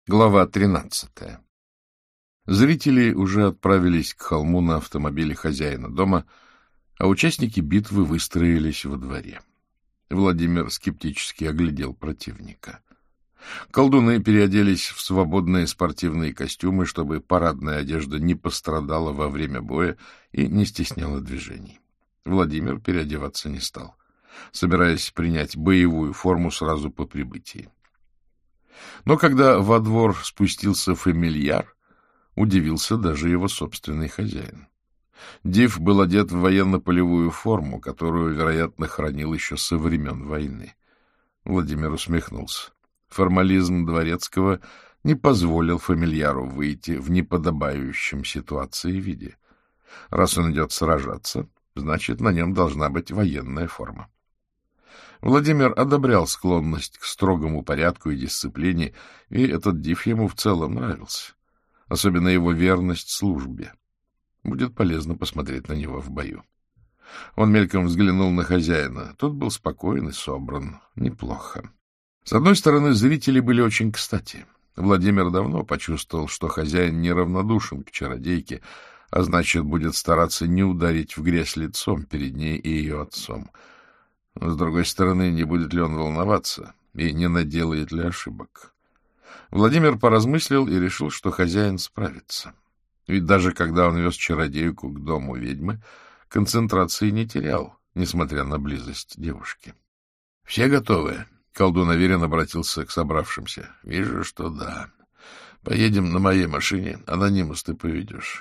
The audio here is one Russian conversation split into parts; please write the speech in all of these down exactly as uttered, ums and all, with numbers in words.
Глава тринадцатая. Зрители уже отправились к холму на автомобиле хозяина дома, а участники битвы выстроились во дворе. Владимир скептически оглядел противника. Колдуны переоделись в свободные спортивные костюмы, чтобы парадная одежда не пострадала во время боя и не стесняла движений. Владимир переодеваться не стал, собираясь принять боевую форму сразу по прибытии. Но когда во двор спустился фамильяр, удивился даже его собственный хозяин. Див был одет в военно-полевую форму, которую, вероятно, хранил еще со времен войны. Владимир усмехнулся. Формализм дворецкого не позволил фамильяру выйти в неподобающем ситуации виде. Раз он идет сражаться, значит, на нем должна быть военная форма. Владимир одобрял склонность к строгому порядку и дисциплине, и этот Див ему в целом нравился. Особенно его верность службе. Будет полезно посмотреть на него в бою. Он мельком взглянул на хозяина. Тот был спокоен и собран. Неплохо. С одной стороны, зрители были очень кстати. Владимир давно почувствовал, что хозяин неравнодушен к чародейке, а значит, будет стараться не ударить в грязь лицом перед ней и ее отцом. С другой стороны, не будет ли он волноваться и не наделает ли ошибок? Владимир поразмыслил и решил, что хозяин справится. Ведь даже когда он вез чародейку к дому ведьмы, концентрации не терял, несмотря на близость девушки. — Все готовы? — колдун уверенно обратился к собравшимся. — Вижу, что да. Поедем на моей машине, анонимус ты поведешь.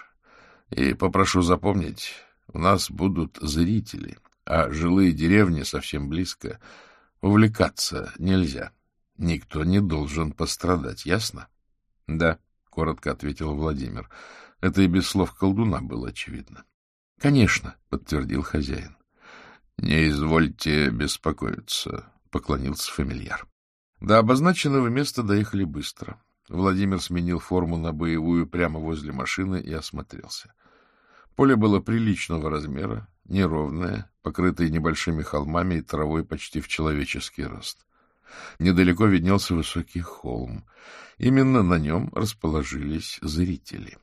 И попрошу запомнить, у нас будут зрители. А жилые деревни совсем близко. Увлекаться нельзя. Никто не должен пострадать, ясно? — Да, — коротко ответил Владимир. Это и без слов колдуна было очевидно. — Конечно, — подтвердил хозяин. — Не извольте беспокоиться, — поклонился фамильяр. До обозначенного места доехали быстро. Владимир сменил форму на боевую прямо возле машины и осмотрелся. Поле было приличного размера, неровное, покрытое небольшими холмами и травой почти в человеческий рост. Недалеко виднелся высокий холм. Именно на нем расположились зрители.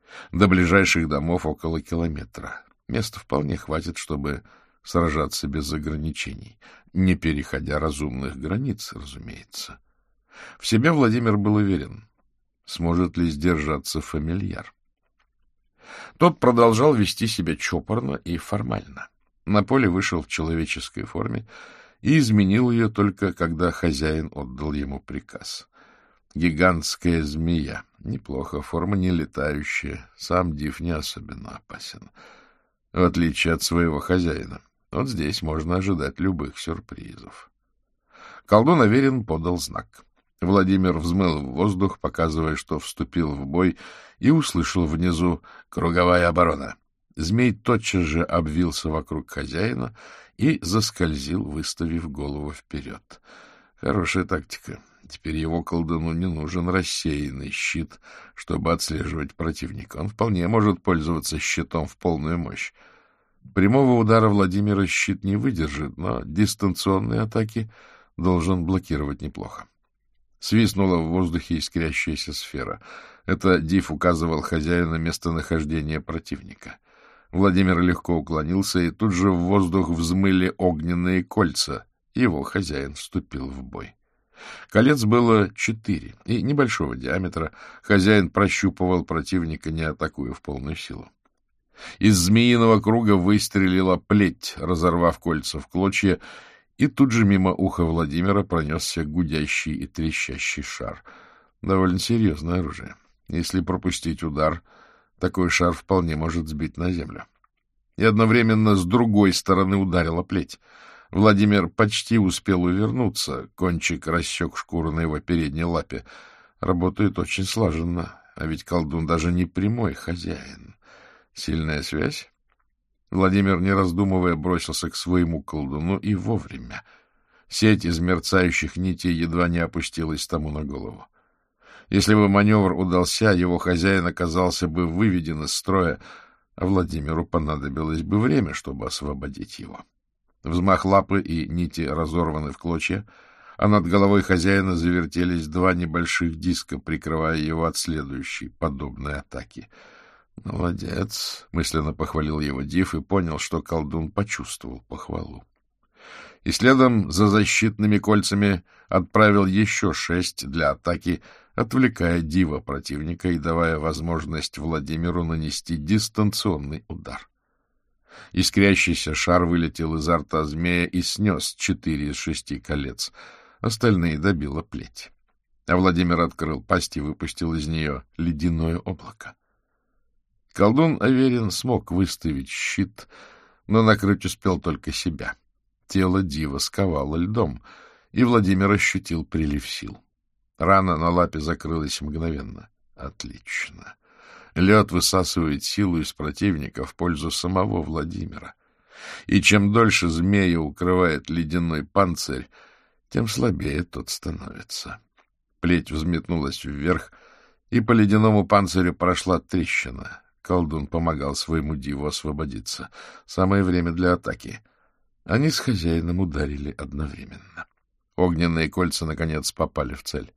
До ближайших домов около километра. Места вполне хватит, чтобы сражаться без ограничений, не переходя разумных границ, разумеется. В себе Владимир был уверен, сможет ли сдержаться фамильяр. Тот продолжал вести себя чопорно и формально. На поле вышел в человеческой форме и изменил ее только, когда хозяин отдал ему приказ. Гигантская змея. Неплохо, форма не летающая. Сам Див не особенно опасен. В отличие от своего хозяина. Вот здесь можно ожидать любых сюрпризов. Колдун уверен подал знак. Владимир взмыл в воздух, показывая, что вступил в бой, и услышал внизу «Круговая оборона». Змей тотчас же обвился вокруг хозяина и заскользил, выставив голову вперед. Хорошая тактика. Теперь его колдуну не нужен рассеянный щит, чтобы отслеживать противника. Он вполне может пользоваться щитом в полную мощь. Прямого удара Владимира щит не выдержит, но дистанционные атаки должен блокировать неплохо. Свистнула в воздухе искрящаяся сфера. Это Див указывал хозяину местонахождение противника. Владимир легко уклонился, и тут же в воздух взмыли огненные кольца. Его хозяин вступил в бой. Колец было четыре и небольшого диаметра. Хозяин прощупывал противника, не атакуя в полную силу. Из змеиного круга выстрелила плеть, разорвав кольца в клочья, и тут же мимо уха Владимира пронесся гудящий и трещащий шар. Довольно серьезное оружие. Если пропустить удар, такой шар вполне может сбить на землю. И одновременно с другой стороны ударила плеть. Владимир почти успел увернуться, кончик рассек шкуру на его передней лапе. Работает очень слаженно, а ведь колдун даже не прямой хозяин. Сильная связь? Владимир, не раздумывая, бросился к своему колдуну и вовремя. Сеть из мерцающих нитей едва не опустилась тому на голову. Если бы маневр удался, его хозяин оказался бы выведен из строя, а Владимиру понадобилось бы время, чтобы освободить его. Взмах лапы, и нити разорваны в клочья, а над головой хозяина завертелись два небольших диска, прикрывая его от следующей подобной атаки. «Молодец!» — мысленно похвалил его Див и понял, что колдун почувствовал похвалу. И следом за защитными кольцами отправил еще шесть для атаки, отвлекая Дива противника и давая возможность Владимиру нанести дистанционный удар. Искрящийся шар вылетел изо рта змея и снес четыре из шести колец. Остальные добила плеть. А Владимир открыл пасть и выпустил из нее ледяное облако. Колдун Аверин смог выставить щит, но накрыть успел только себя. Тело Дива сковало льдом, и Владимир ощутил прилив сил. Рана на лапе закрылась мгновенно. Отлично. Лед высасывает силу из противника в пользу самого Владимира. И чем дольше змея укрывает ледяной панцирь, тем слабее тот становится. Плеть взметнулась вверх, и по ледяному панцирю прошла трещина. Колдун помогал своему Диву освободиться. Самое время для атаки. Они с хозяином ударили одновременно. Огненные кольца, наконец, попали в цель.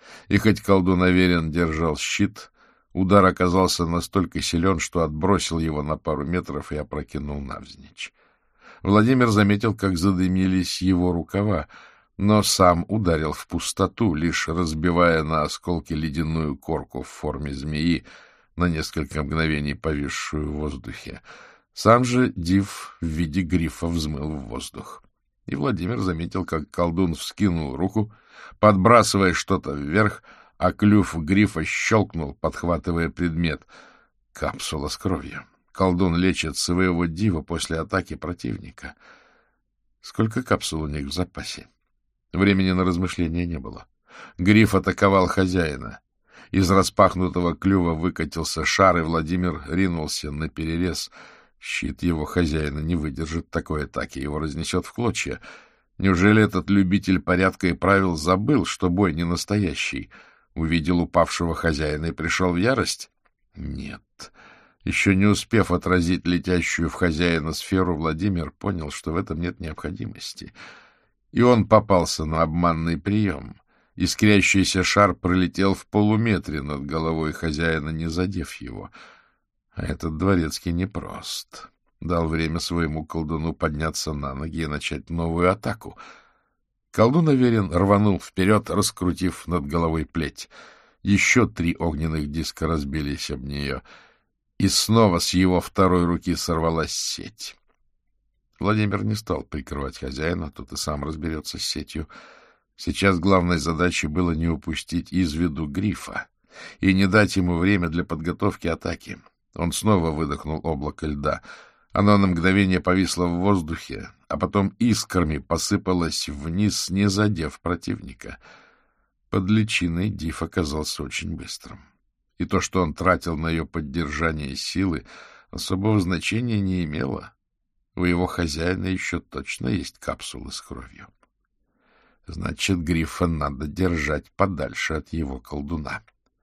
И хоть колдун Аверин держал щит, удар оказался настолько силен, что отбросил его на пару метров и опрокинул навзничь. Владимир заметил, как задымились его рукава, но сам ударил в пустоту, лишь разбивая на осколки ледяную корку в форме змеи, на несколько мгновений повисшую в воздухе. Сам же Див в виде грифа взмыл в воздух. И Владимир заметил, как колдун вскинул руку, подбрасывая что-то вверх, а клюв грифа щелкнул, подхватывая предмет. Капсула с кровью. Колдун лечит своего Дива после атаки противника. Сколько капсул у них в запасе? Времени на размышления не было. Гриф атаковал хозяина. Из распахнутого клюва выкатился шар, и Владимир ринулся наперерез. Щит его хозяина не выдержит такой атаки, его разнесет в клочья. Неужели этот любитель порядка и правил забыл, что бой не настоящий? Увидел упавшего хозяина и пришел в ярость? Нет. Еще не успев отразить летящую в хозяина сферу, Владимир понял, что в этом нет необходимости. И он попался на обманный прием. Искрящийся шар пролетел в полуметре над головой хозяина, не задев его. А этот дворецкий непрост. Дал время своему колдуну подняться на ноги и начать новую атаку. Колдун Аверин рванул вперед, раскрутив над головой плеть. Еще три огненных диска разбились об нее, и снова с его второй руки сорвалась сеть. Владимир не стал прикрывать хозяина, тот и сам разберется с сетью. Сейчас главной задачей было не упустить из виду грифа и не дать ему время для подготовки атаки. Он снова выдохнул облако льда. Оно на мгновение повисло в воздухе, а потом искрами посыпалось вниз, не задев противника. Под личиной Див оказался очень быстрым. И то, что он тратил на ее поддержание силы, особого значения не имело. У его хозяина еще точно есть капсулы с кровью. Значит, грифа надо держать подальше от его колдуна.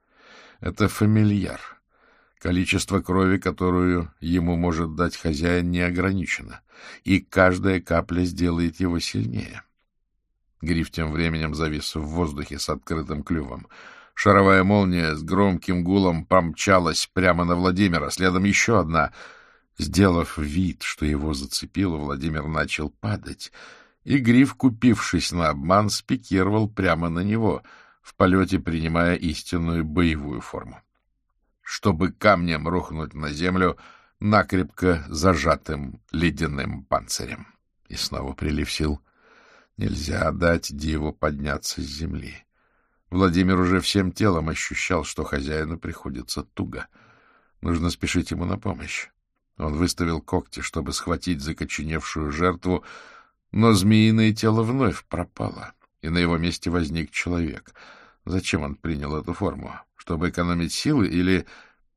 Это фамильяр. Количество крови, которую ему может дать хозяин, не ограничено, и каждая капля сделает его сильнее. Гриф тем временем завис в воздухе с открытым клювом. Шаровая молния с громким гулом помчалась прямо на Владимира, следом еще одна. Сделав вид, что его зацепило, Владимир начал падать, и гриф, купившись на обман, спикировал прямо на него, в полете принимая истинную боевую форму, чтобы камнем рухнуть на землю накрепко зажатым ледяным панцирем. И снова прилив сил. Нельзя дать Диву подняться с земли. Владимир уже всем телом ощущал, что хозяину приходится туго. Нужно спешить ему на помощь. Он выставил когти, чтобы схватить закоченевшую жертву, но змеиное тело вновь пропало, и на его месте возник человек. Зачем он принял эту форму? Чтобы экономить силы или...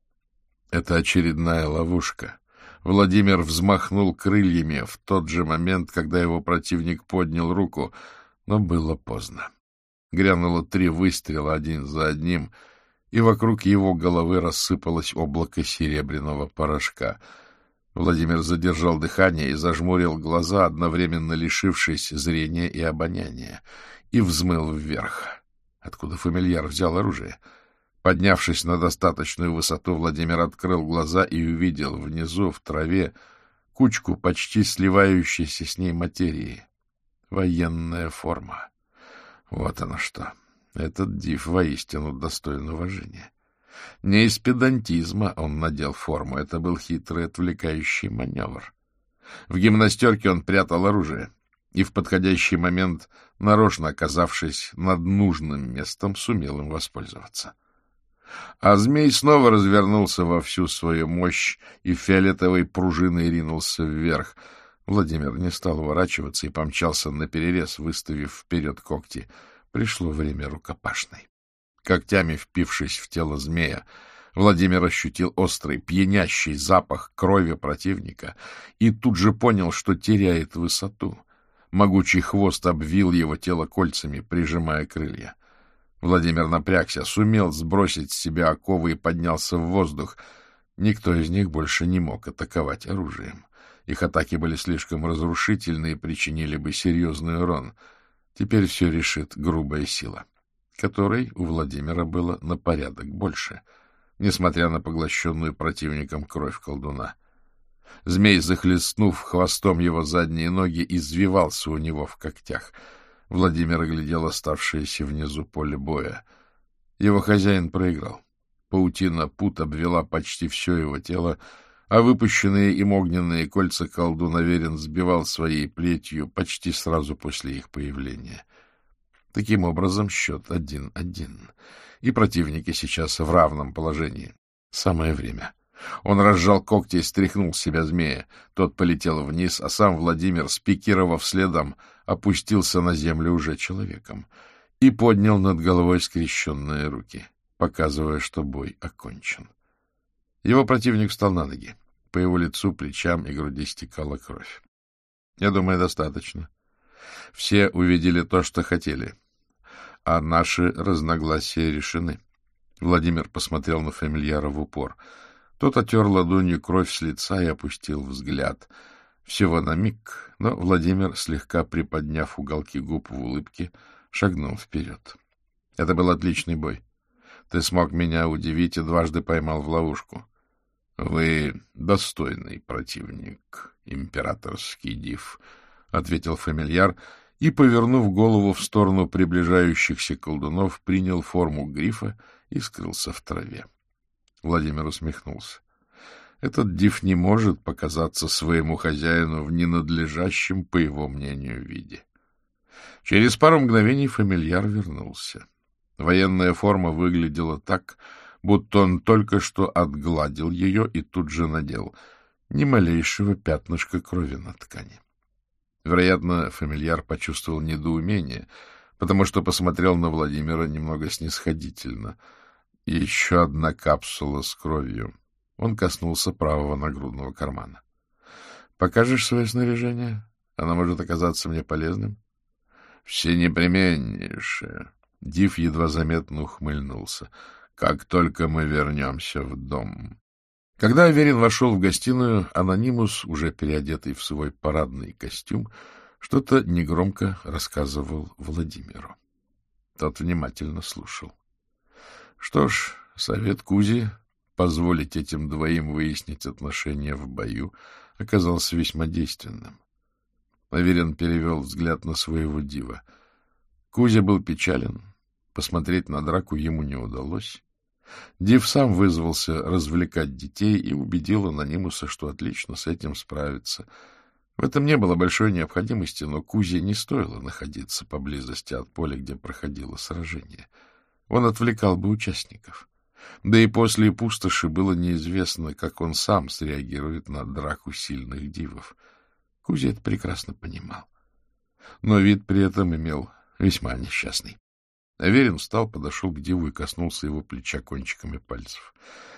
Это очередная ловушка. Владимир взмахнул крыльями в тот же момент, когда его противник поднял руку, но было поздно. Грянуло три выстрела один за одним, и вокруг его головы рассыпалось облако серебряного порошка. Владимир задержал дыхание и зажмурил глаза, одновременно лишившись зрения и обоняния, и взмыл вверх, откуда фамильяр взял оружие. Поднявшись на достаточную высоту, Владимир открыл глаза и увидел внизу, в траве, кучку почти сливающейся с ней материи. Военная форма. Вот оно что. Этот див воистину достоин уважения. Не из педантизма он надел форму, это был хитрый отвлекающий маневр. В гимнастерке он прятал оружие, и в подходящий момент, нарочно оказавшись над нужным местом, сумел им воспользоваться. А змей снова развернулся во всю свою мощь и фиолетовой пружиной ринулся вверх. Владимир не стал уворачиваться и помчался наперерез, выставив вперед когти. Пришло время рукопашной. Когтями впившись в тело змея, Владимир ощутил острый, пьянящий запах крови противника и тут же понял, что теряет высоту. Могучий хвост обвил его тело кольцами, прижимая крылья. Владимир напрягся, сумел сбросить с себя оковы и поднялся в воздух. Никто из них больше не мог атаковать оружием. Их атаки были слишком разрушительны и причинили бы серьезный урон. Теперь все решит грубая сила, которой у Владимира было на порядок больше, несмотря на поглощенную противником кровь колдуна. Змей, захлестнув хвостом его задние ноги, извивался у него в когтях. Владимир оглядел оставшееся внизу поле боя. Его хозяин проиграл. Паутина пут обвела почти все его тело, а выпущенные им огненные кольца колдун Аверин сбивал своей плетью почти сразу после их появления. Таким образом, счет один-один. И противники сейчас в равном положении. Самое время. Он разжал когти и стряхнул с себя змея. Тот полетел вниз, а сам Владимир, спикировав следом, опустился на землю уже человеком и поднял над головой скрещенные руки, показывая, что бой окончен. Его противник встал на ноги. По его лицу, плечам и груди стекала кровь. Я думаю, достаточно. Все увидели то, что хотели, а наши разногласия решены. Владимир посмотрел на фамильяра в упор. Тот отер ладонью кровь с лица и опустил взгляд. Всего на миг, но Владимир, слегка приподняв уголки губ в улыбке, шагнул вперед. Это был отличный бой. Ты смог меня удивить и дважды поймал в ловушку. Вы достойный противник, императорский див, — ответил фамильяр и, повернув голову в сторону приближающихся колдунов, принял форму грифа и скрылся в траве. Владимир усмехнулся. Этот див не может показаться своему хозяину в ненадлежащем, по его мнению, виде. Через пару мгновений фамильяр вернулся. Военная форма выглядела так, будто он только что отгладил ее и тут же надел. Ни малейшего пятнышка крови на ткани. Вероятно, фамильяр почувствовал недоумение, потому что посмотрел на Владимира немного снисходительно. Еще одна капсула с кровью. Он коснулся правого нагрудного кармана. — Покажешь свое снаряжение? Оно может оказаться мне полезным. — Всенепременнейшее. Див едва заметно ухмыльнулся. — Как только мы вернемся в дом. Когда Аверин вошел в гостиную, анонимус, уже переодетый в свой парадный костюм, что-то негромко рассказывал Владимиру. Тот внимательно слушал. Что ж, совет Кузи позволить этим двоим выяснить отношения в бою оказался весьма действенным. Аверин перевел взгляд на своего дива. Кузя был печален, посмотреть на драку ему не удалось. Див сам вызвался развлекать детей и убедил анонимуса, что отлично с этим справится. В этом не было большой необходимости, но Кузе не стоило находиться поблизости от поля, где проходило сражение. Он отвлекал бы участников. Да и после пустоши было неизвестно, как он сам среагирует на драку сильных дивов. Кузя это прекрасно понимал. Но вид при этом имел весьма несчастный. Аверин встал, подошел к диву и коснулся его плеча кончиками пальцев.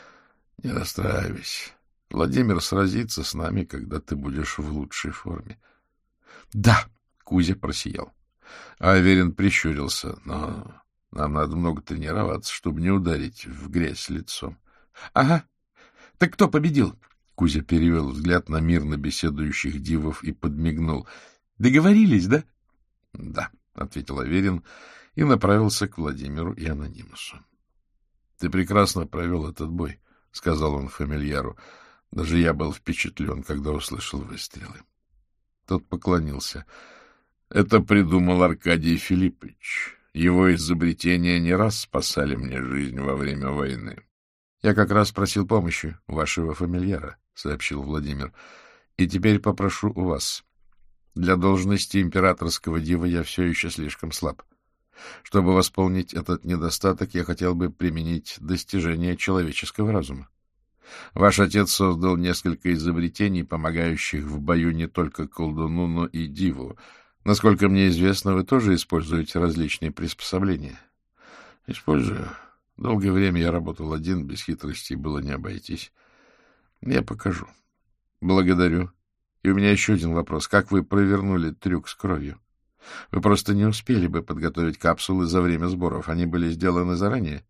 — Не расстраивайся. Владимир сразится с нами, когда ты будешь в лучшей форме. — Да! — Кузя просиял. А Аверин прищурился. — Но нам надо много тренироваться, чтобы не ударить в грязь лицом. — Ага. Так кто победил? Кузя перевел взгляд на мирно беседующих дивов и подмигнул. — Договорились, да? — Да, — ответил Аверин и направился к Владимиру и Анонимусу. — Ты прекрасно провел этот бой, — сказал он фамильяру. Даже я был впечатлен, когда услышал выстрелы. Тот поклонился. — Это придумал Аркадий Филиппович. Его изобретения не раз спасали мне жизнь во время войны. — Я как раз просил помощи вашего фамильяра, — сообщил Владимир. — И теперь попрошу у вас. Для должности императорского дива я все еще слишком слаб. Чтобы восполнить этот недостаток, я хотел бы применить достижения человеческого разума. Ваш отец создал несколько изобретений, помогающих в бою не только колдуну, но и диву. Насколько мне известно, вы тоже используете различные приспособления. — Использую. Долгое время я работал один, без хитростей было не обойтись. Я покажу. — Благодарю. И у меня еще один вопрос. Как вы провернули трюк с кровью? Вы просто не успели бы подготовить капсулы за время сборов. Они были сделаны заранее?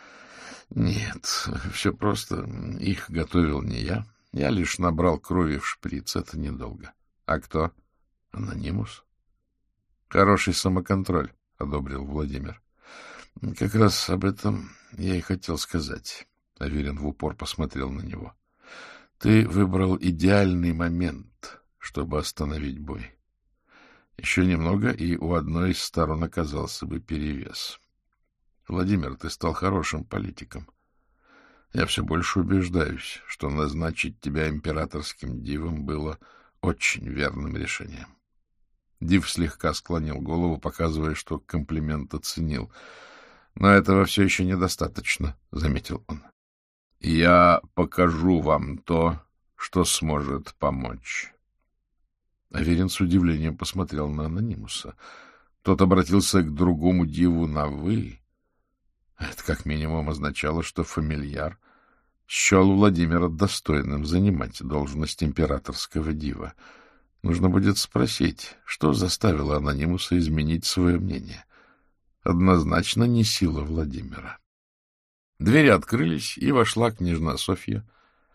— Нет, все просто. Их готовил не я. Я лишь набрал крови в шприц. Это недолго. — А кто? — Анонимус. — Хороший самоконтроль, — одобрил Владимир. — Как раз об этом я и хотел сказать. Аверин в упор посмотрел на него. — Ты выбрал идеальный момент, чтобы остановить бой. Еще немного, и у одной из сторон оказался бы перевес. Владимир, ты стал хорошим политиком. Я все больше убеждаюсь, что назначить тебя императорским дивом было очень верным решением. Див слегка склонил голову, показывая, что комплимент оценил. — Но этого все еще недостаточно, — заметил он. — Я покажу вам то, что сможет помочь. Аверин с удивлением посмотрел на Анонимуса. Тот обратился к другому диву на «вы». Это как минимум означало, что фамильяр счел Владимира достойным занимать должность императорского дива. Нужно будет спросить, что заставило Анонимуса изменить свое мнение. Однозначно не сила Владимира. Двери открылись, и вошла княжна Софья,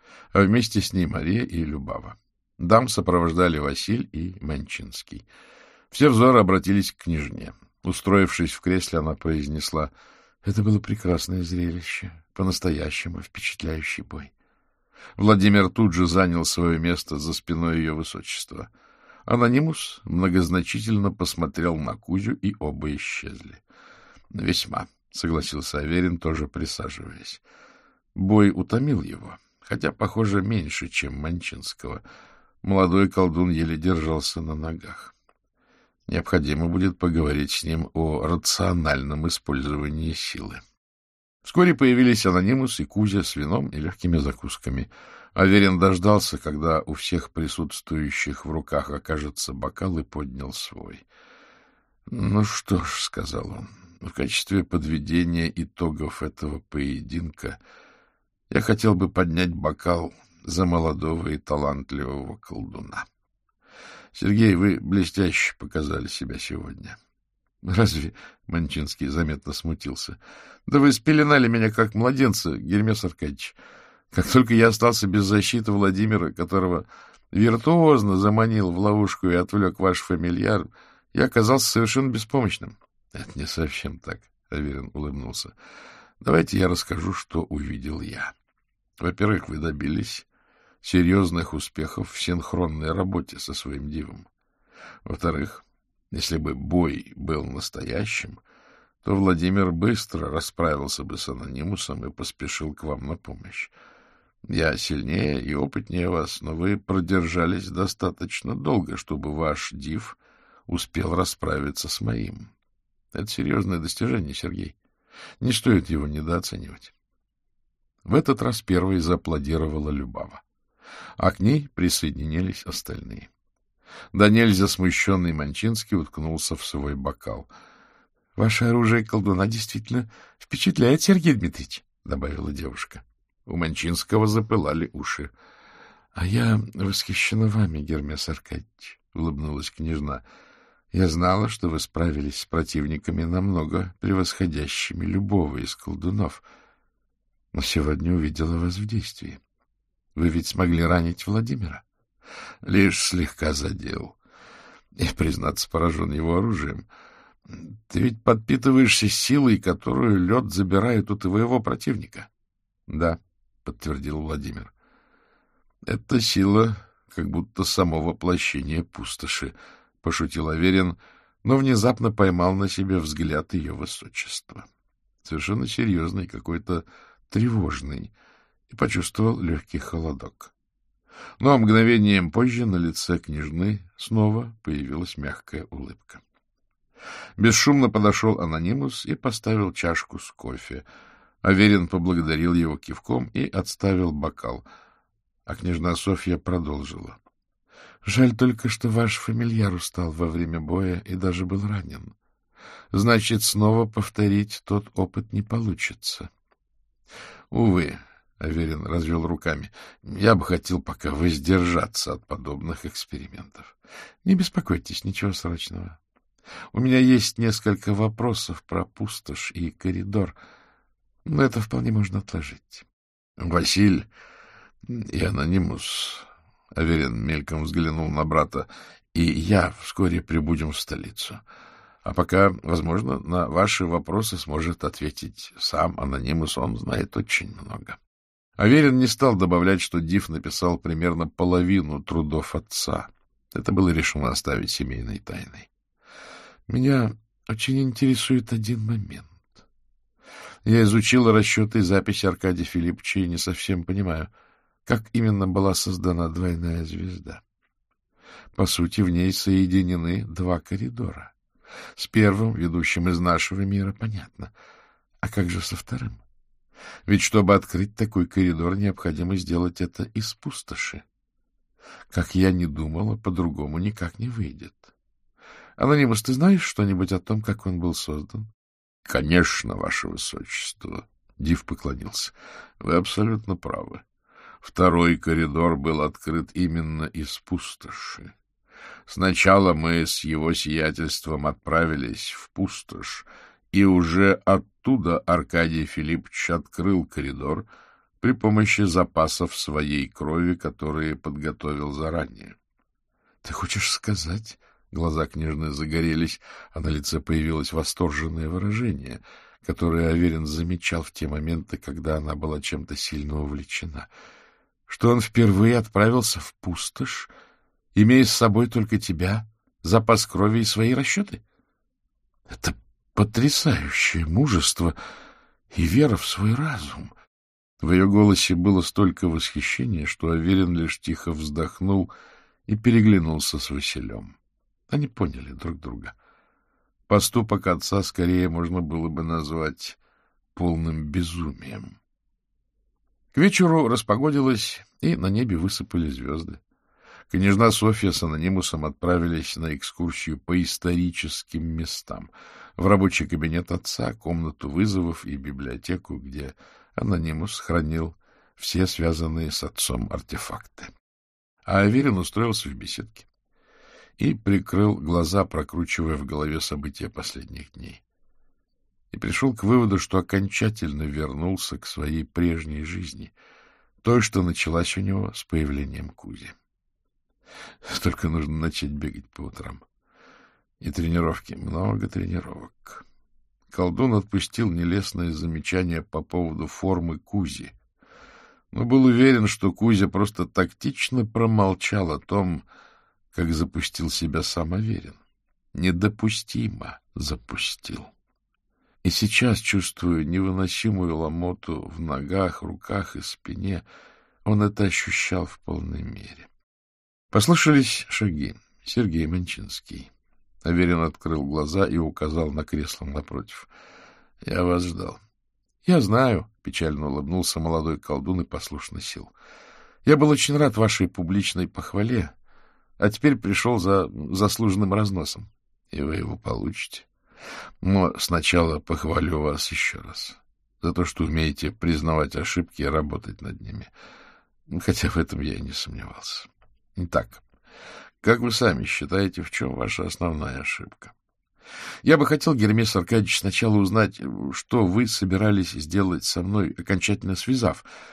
а вместе с ней Мария и Любава. Дам сопровождали Василь и Манчинский. Все взоры обратились к княжне. Устроившись в кресле, она произнесла: — Это было прекрасное зрелище, по-настоящему впечатляющий бой. Владимир тут же занял свое место за спиной ее высочества. Анонимус многозначительно посмотрел на Кузю, и оба исчезли. — Весьма, — согласился Аверин, тоже присаживаясь. Бой утомил его, хотя, похоже, меньше, чем Манчинского. Молодой колдун еле держался на ногах. Необходимо будет поговорить с ним о рациональном использовании силы. Вскоре появились Анонимус и Кузя с вином и легкими закусками. Аверин дождался, когда у всех присутствующих в руках окажется бокал, и поднял свой. — Ну что ж, — сказал он, — в качестве подведения итогов этого поединка я хотел бы поднять бокал за молодого и талантливого колдуна. Сергей, вы блестяще показали себя сегодня. — Разве? — Манчинский заметно смутился. — Да вы спеленали меня как младенца, Гермес Аркадьевич. Как только я остался без защиты Владимира, которого виртуозно заманил в ловушку и отвлек ваш фамильяр, я оказался совершенно беспомощным. — Это не совсем так, — Аверин улыбнулся. — Давайте я расскажу, что увидел я. Во-первых, вы добились серьезных успехов в синхронной работе со своим дивом. Во-вторых, если бы бой был настоящим, то Владимир быстро расправился бы с Анонимусом и поспешил к вам на помощь. Я сильнее и опытнее вас, но вы продержались достаточно долго, чтобы ваш див успел расправиться с моим. Это серьезное достижение, Сергей. Не стоит его недооценивать. В этот раз первой зааплодировала Любава, а к ней присоединились остальные. Да нельзя смущенный Манчинский уткнулся в свой бокал. — Ваше оружие колдуна действительно впечатляет, Сергей Дмитриевич, — добавила девушка. У Манчинского запылали уши. — А я восхищена вами, Гермес Аркадьевич, — улыбнулась княжна. — Я знала, что вы справились с противниками, намного превосходящими любого из колдунов, но сегодня увидела вас в действии. Вы ведь смогли ранить Владимира? Лишь слегка задел. И, признаться, поражен его оружием. Ты ведь подпитываешься силой, которую лед забирает у твоего противника. Да, подтвердил Владимир. Это сила, как будто само воплощение пустоши, пошутил Аверин, но внезапно поймал на себе взгляд ее высочества. Совершенно серьезный, какой-то тревожный, и почувствовал легкий холодок. Но мгновением позже на лице княжны снова появилась мягкая улыбка. Бесшумно подошел анонимус и поставил чашку с кофе. Аверин поблагодарил его кивком и отставил бокал. А княжна Софья продолжила. — Жаль только, что ваш фамильяр устал во время боя и даже был ранен. Значит, снова повторить тот опыт не получится. — Увы, — Аверин развел руками, — я бы хотел пока воздержаться от подобных экспериментов. Не беспокойтесь, ничего срочного. У меня есть несколько вопросов про пустошь и коридор, но это вполне можно отложить. — Василь и анонимус, — Аверин мельком взглянул на брата, — и я вскоре прибудем в столицу. А пока, возможно, на ваши вопросы сможет ответить сам анонимус, он знает очень много. Аверин не стал добавлять, что Див написал примерно половину трудов отца. Это было решено оставить семейной тайной. Меня очень интересует один момент. Я изучил расчеты и записи Аркадия Филипповича и не совсем понимаю, как именно была создана двойная звезда. По сути, в ней соединены два коридора. С первым, ведущим из нашего мира, понятно. А как же со вторым? Ведь чтобы открыть такой коридор, необходимо сделать это из пустоши. Как я не думала, по-другому никак не выйдет. Анонимус, ты знаешь что-нибудь о том, как он был создан? — Конечно, ваше высочество. Див поклонился. — Вы абсолютно правы. Второй коридор был открыт именно из пустоши. Сначала мы с его сиятельством отправились в пустошь, и уже оттуда Аркадий Филиппович открыл коридор при помощи запасов своей крови, которые подготовил заранее. — Ты хочешь сказать... Глаза княжны загорелись, а на лице появилось восторженное выражение, которое Аверин замечал в те моменты, когда она была чем-то сильно увлечена. Что он впервые отправился в пустошь, имея с собой только тебя, запас крови и свои расчеты? Это потрясающее мужество и вера в свой разум. В ее голосе было столько восхищения, что Аверин лишь тихо вздохнул и переглянулся с Василем. Они поняли друг друга. Поступок отца скорее можно было бы назвать полным безумием. К вечеру распогодилось, и на небе высыпали звезды. Княжна Софья с анонимусом отправились на экскурсию по историческим местам, в рабочий кабинет отца, комнату вызовов и библиотеку, где анонимус хранил все связанные с отцом артефакты. А Аверин устроился в беседке и прикрыл глаза, прокручивая в голове события последних дней. И пришел к выводу, что окончательно вернулся к своей прежней жизни, той, что началась у него с появлением Кузи. Только нужно начать бегать по утрам. И тренировки, много тренировок. Колдун отпустил нелестное замечание по поводу формы Кузи, но был уверен, что Кузя просто тактично промолчал о том, как запустил себя сам Аверин. Недопустимо запустил. И сейчас, чувствуя невыносимую ломоту в ногах, руках и спине, он это ощущал в полной мере. Послышались шаги. Сергей Манчинский. Аверин открыл глаза и указал на кресло напротив. — Я вас ждал. — Я знаю, — печально улыбнулся молодой колдун и послушно сел. — Я был очень рад вашей публичной похвале, а теперь пришел за заслуженным разносом. И вы его получите. Но сначала похвалю вас еще раз за то, что умеете признавать ошибки и работать над ними. Хотя в этом я и не сомневался. Итак, как вы сами считаете, в чем ваша основная ошибка? Я бы хотел, Гермес Аркадьевич, сначала узнать, что вы собирались сделать со мной, окончательно связав.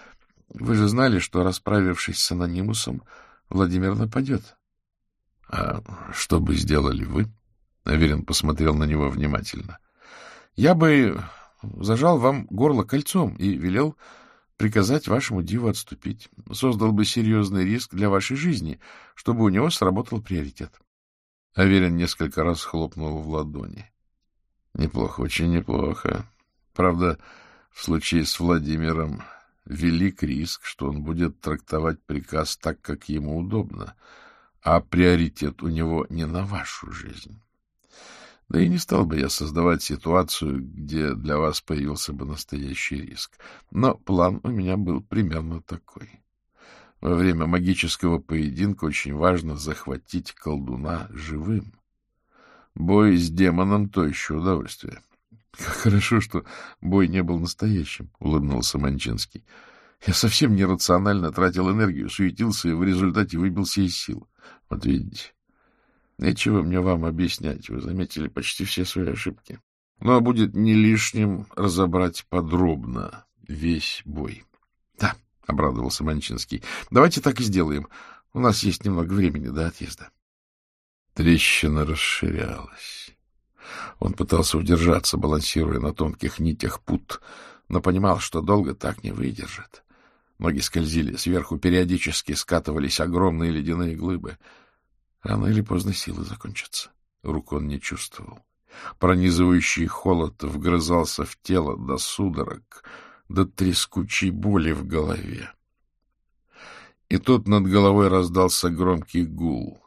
Вы же знали, что, расправившись с анонимусом, Владимир нападет. — А что бы сделали вы? Аверин посмотрел на него внимательно. — Я бы зажал вам горло кольцом и велел приказать вашему диву отступить. Создал бы серьезный риск для вашей жизни, чтобы у него сработал приоритет. Аверин несколько раз хлопнул в ладони. — Неплохо, очень неплохо. Правда, в случае с Владимиром велик риск, что он будет трактовать приказ так, как ему удобно, а приоритет у него не на вашу жизнь. Да и не стал бы я создавать ситуацию, где для вас появился бы настоящий риск. Но план у меня был примерно такой. Во время магического поединка очень важно захватить колдуна живым. Бой с демоном — то еще удовольствие. — Как хорошо, что бой не был настоящим, — улыбнулся Манчинский. — Я совсем нерационально тратил энергию, суетился и в результате выбился из сил. Вот видите. Нечего мне вам объяснять, вы заметили почти все свои ошибки. Но будет не лишним разобрать подробно весь бой. — Да, — обрадовался Манчинский. — Давайте так и сделаем. У нас есть немного времени до отъезда. Трещина расширялась. Он пытался удержаться, балансируя на тонких нитях пут, но понимал, что долго так не выдержит. Ноги скользили, сверху периодически скатывались огромные ледяные глыбы. Рано или поздно силы закончатся. Рук он не чувствовал. Пронизывающий холод вгрызался в тело до судорог, до трескучей боли в голове. И тут над головой раздался громкий гул.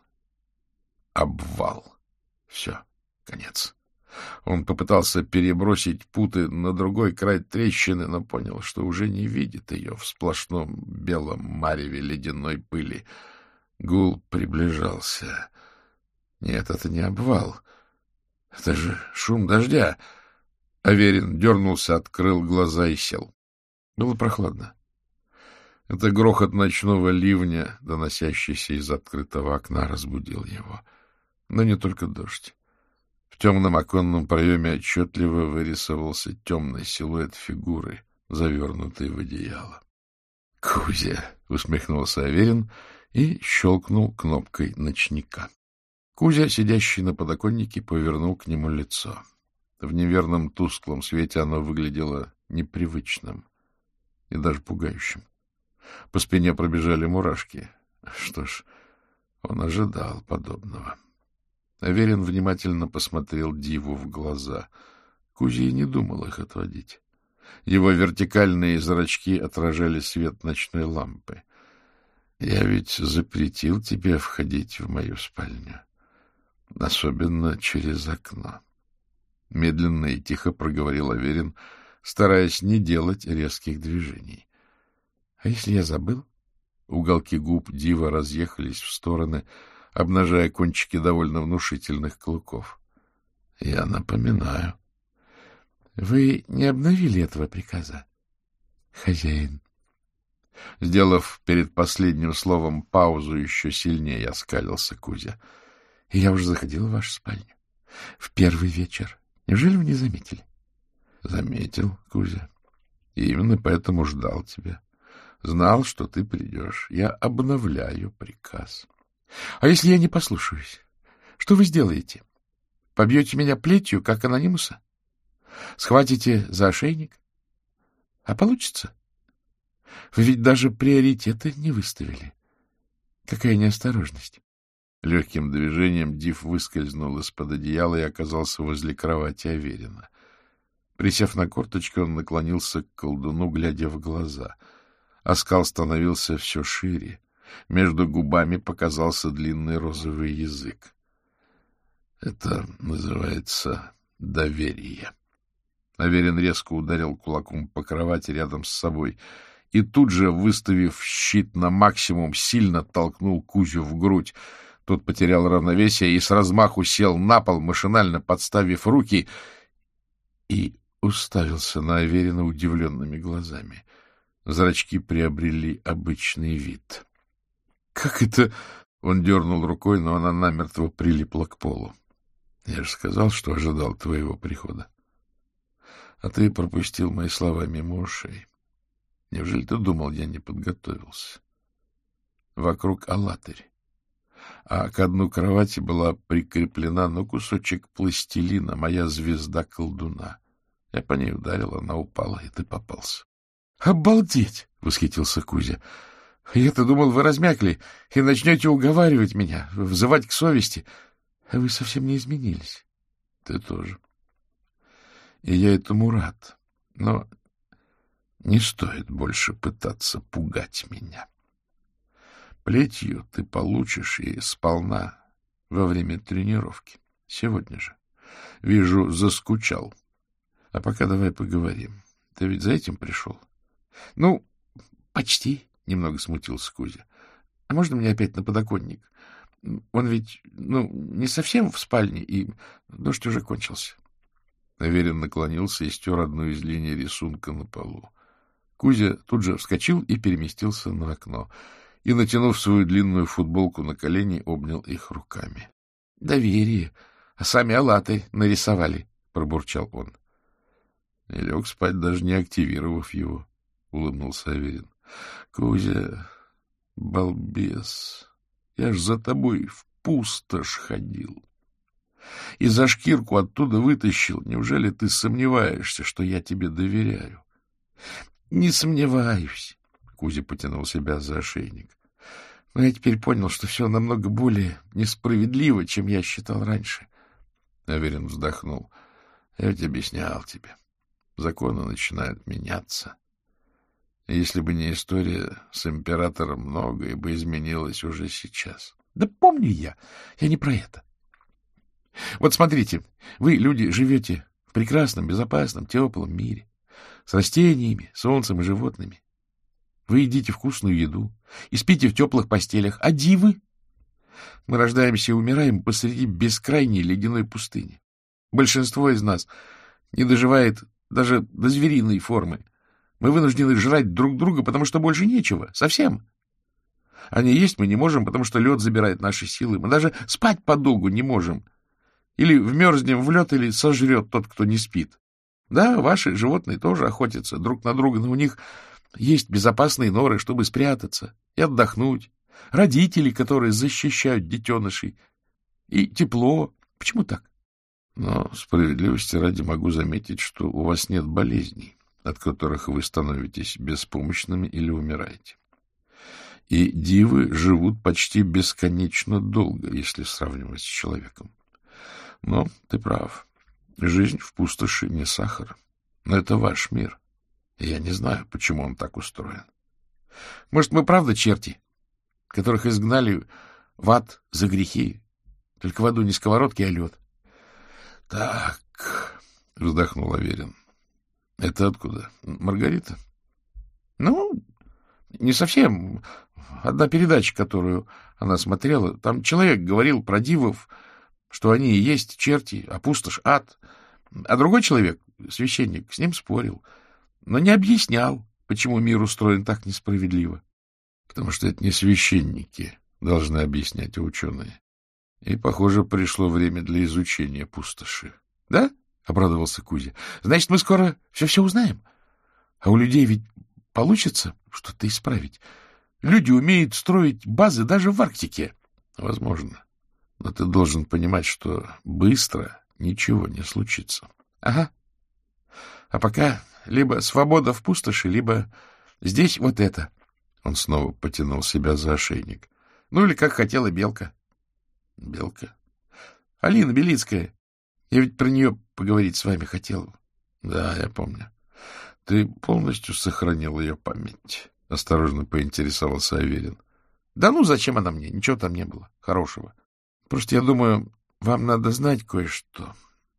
Обвал. Все, конец. Он попытался перебросить путы на другой край трещины, но понял, что уже не видит ее в сплошном белом мареве ледяной пыли. Гул приближался. Нет, это не обвал. Это же шум дождя. Аверин дернулся, открыл глаза и сел. Было прохладно. Это грохот ночного ливня, доносящийся из открытого окна, разбудил его. Но не только дождь. В темном оконном проеме отчетливо вырисовался темный силуэт фигуры, завернутой в одеяло. — Кузя! — усмехнулся Аверин и щелкнул кнопкой ночника. Кузя, сидящий на подоконнике, повернул к нему лицо. В неверном тусклом свете оно выглядело непривычным и даже пугающим. По спине пробежали мурашки. Что ж, он ожидал подобного. Аверин внимательно посмотрел диву в глаза. Кузя и не думал их отводить. Его вертикальные зрачки отражали свет ночной лампы. — Я ведь запретил тебе входить в мою спальню, особенно через окно. Медленно и тихо проговорил Аверин, стараясь не делать резких движений. — А если я забыл? Уголки губ дива разъехались в стороны, обнажая кончики довольно внушительных клыков. — Я напоминаю. — Вы не обновили этого приказа, хозяин? Сделав перед последним словом паузу, еще сильнее оскалился Кузя. — И я уже заходил в вашу спальню. В первый вечер. Неужели вы не заметили? — Заметил, Кузя. И именно поэтому ждал тебя. Знал, что ты придешь. Я обновляю приказ. — А если я не послушаюсь? Что вы сделаете? Побьете меня плетью, как анонимуса? Схватите за ошейник? А получится? Вы ведь даже приоритеты не выставили. Какая неосторожность. Легким движением див выскользнул из-под одеяла и оказался возле кровати Аверина. Присев на корточки, он наклонился к колдуну, глядя в глаза. Оскал становился все шире. Между губами показался длинный розовый язык. Это называется доверие. Аверин резко ударил кулаком по кровати рядом с собой и тут же, выставив щит на максимум, сильно толкнул Кузю в грудь. Тот потерял равновесие и с размаху сел на пол, машинально подставив руки, и уставился на Аверина удивленными глазами. Зрачки приобрели обычный вид. — Как это? — он дернул рукой, но она намертво прилипла к полу. — Я же сказал, что ожидал твоего прихода. А ты пропустил мои слова мимо ушей. Неужели ты думал, я не подготовился? Вокруг алатырь, а к одной кровати была прикреплена, ну, кусочек пластилина, моя звезда колдуна. Я по ней ударил, она упала, и ты попался. — Обалдеть! — восхитился Кузя. — Я-то думал, вы размякли и начнете уговаривать меня, взывать к совести. А вы совсем не изменились. — Ты тоже. И я этому рад. Но не стоит больше пытаться пугать меня. Плетью ты получишь и сполна во время тренировки. Сегодня же. Вижу, заскучал. А пока давай поговорим. Ты ведь за этим пришел? — Ну, почти, — немного смутился Кузя. — А можно мне опять на подоконник? Он ведь, ну, не совсем в спальне, и дождь уже кончился. Аверин наклонился и стер одну из линий рисунка на полу. Кузя тут же вскочил и переместился на окно. И, натянув свою длинную футболку на колени, обнял их руками. — Доверие. А сами алаты нарисовали, — пробурчал он. — И лег спать, даже не активировав его, — улыбнулся Аверин. — Кузя, балбес, я ж за тобой в пустошь ходил. И за шкирку оттуда вытащил. Неужели ты сомневаешься, что я тебе доверяю? — Не сомневаюсь. Кузя потянул себя за ошейник. Но я теперь понял, что все намного более несправедливо, чем я считал раньше. Аверин вздохнул. Я ведь объяснял тебе. Законы начинают меняться. Если бы не история с императором, многое бы изменилось уже сейчас. Да помню я. Я не про это. Вот смотрите, вы, люди, живете в прекрасном, безопасном, теплом мире, с растениями, солнцем и животными. Вы едите вкусную еду и спите в теплых постелях. А дивы? Мы рождаемся и умираем посреди бескрайней ледяной пустыни. Большинство из нас не доживает даже до звериной формы. Мы вынуждены жрать друг друга, потому что больше нечего. Совсем. А не есть мы не можем, потому что лед забирает наши силы. Мы даже спать подолгу не можем. Или вмерзнем в лед, или сожрет тот, кто не спит. Да, ваши животные тоже охотятся друг на друга, но у них есть безопасные норы, чтобы спрятаться и отдохнуть. Родители, которые защищают детенышей. И тепло. Почему так? Но справедливости ради могу заметить, что у вас нет болезней, от которых вы становитесь беспомощными или умираете. И дивы живут почти бесконечно долго, если сравнивать с человеком. Но ты прав. Жизнь в пустоши не сахар. Но это ваш мир. И я не знаю, почему он так устроен. Может, мы правда черти, которых изгнали в ад за грехи? Только в аду не сковородки, а лед. — Так, — вздохнул Аверин. — Это откуда? Маргарита? — Ну, не совсем. Одна передача, которую она смотрела, там человек говорил про дивов, что они и есть черти, а пустошь — ад. А другой человек, священник, с ним спорил, но не объяснял, почему мир устроен так несправедливо. Потому что это не священники должны объяснять, а ученые. И, похоже, пришло время для изучения пустоши. — Да? — обрадовался Кузя. — Значит, мы скоро все-все узнаем. А у людей ведь получится что-то исправить. Люди умеют строить базы даже в Арктике. — Возможно. Но ты должен понимать, что быстро ничего не случится. — Ага. А пока либо свобода в пустоши, либо здесь вот это. Он снова потянул себя за ошейник. Ну, или как хотела Белка. — Белка? — Алина Белицкая. Я ведь про нее поговорить с вами хотел. — Да, я помню. Ты полностью сохранил ее память? — осторожно поинтересовался Аверин. — Да ну, зачем она мне? Ничего там не было хорошего. Просто я думаю, вам надо знать кое-что.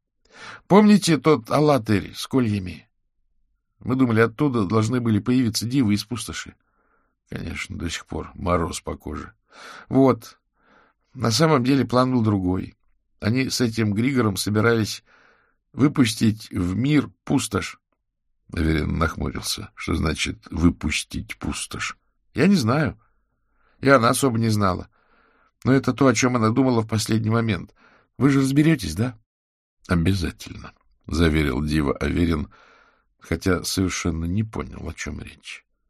Помните тот алатырь с кольями? Мы думали, оттуда должны были появиться дивы из пустоши. Конечно, до сих пор мороз по коже. Вот. На самом деле план был другой. Они с этим Григором собирались выпустить в мир пустошь. Аверин нахмурился. Что значит «выпустить пустошь»? Я не знаю. И она особо не знала. Но это то, о чем она думала в последний момент. Вы же разберетесь, да? — Обязательно, — заверил дива Аверин, хотя совершенно не понял, о чем речь.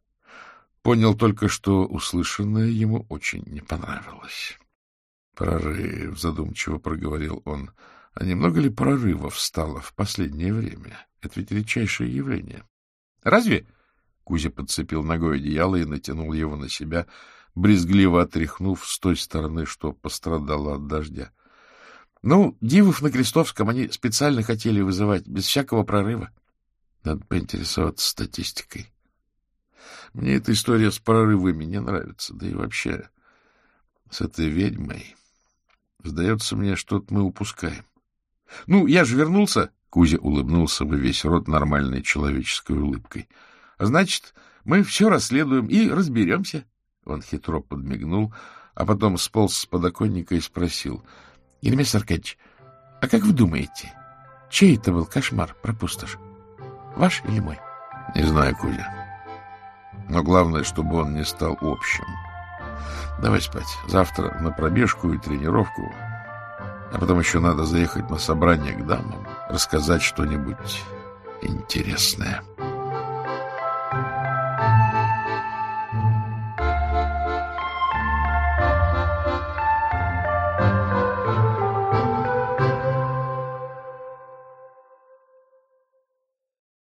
Понял только, что услышанное ему очень не понравилось. «Прорыв», — задумчиво проговорил он. «А немного ли прорывов стало в последнее время? Это ведь редчайшее явление». «Разве?» — Кузя подцепил ногой одеяло и натянул его на себя, брезгливо отряхнув с той стороны, что пострадало от дождя. «Ну, дивов на Крестовском они специально хотели вызывать, без всякого прорыва». «Надо поинтересоваться статистикой. Мне эта история с прорывами не нравится, да и вообще с этой ведьмой. Сдается мне, что-то мы упускаем». «Ну, я же вернулся!» — Кузя улыбнулся во весь рот нормальной человеческой улыбкой. — Значит, мы все расследуем и разберемся. Он хитро подмигнул, а потом сполз с подоконника и спросил. — Еремей Аркадьевич, а как вы думаете, чей это был кошмар про пустошь? Ваш или мой? — Не знаю, Кузя. Но главное, чтобы он не стал общим. Давай спать. Завтра на пробежку и тренировку. А потом еще надо заехать на собрание к дамам, рассказать что-нибудь интересное.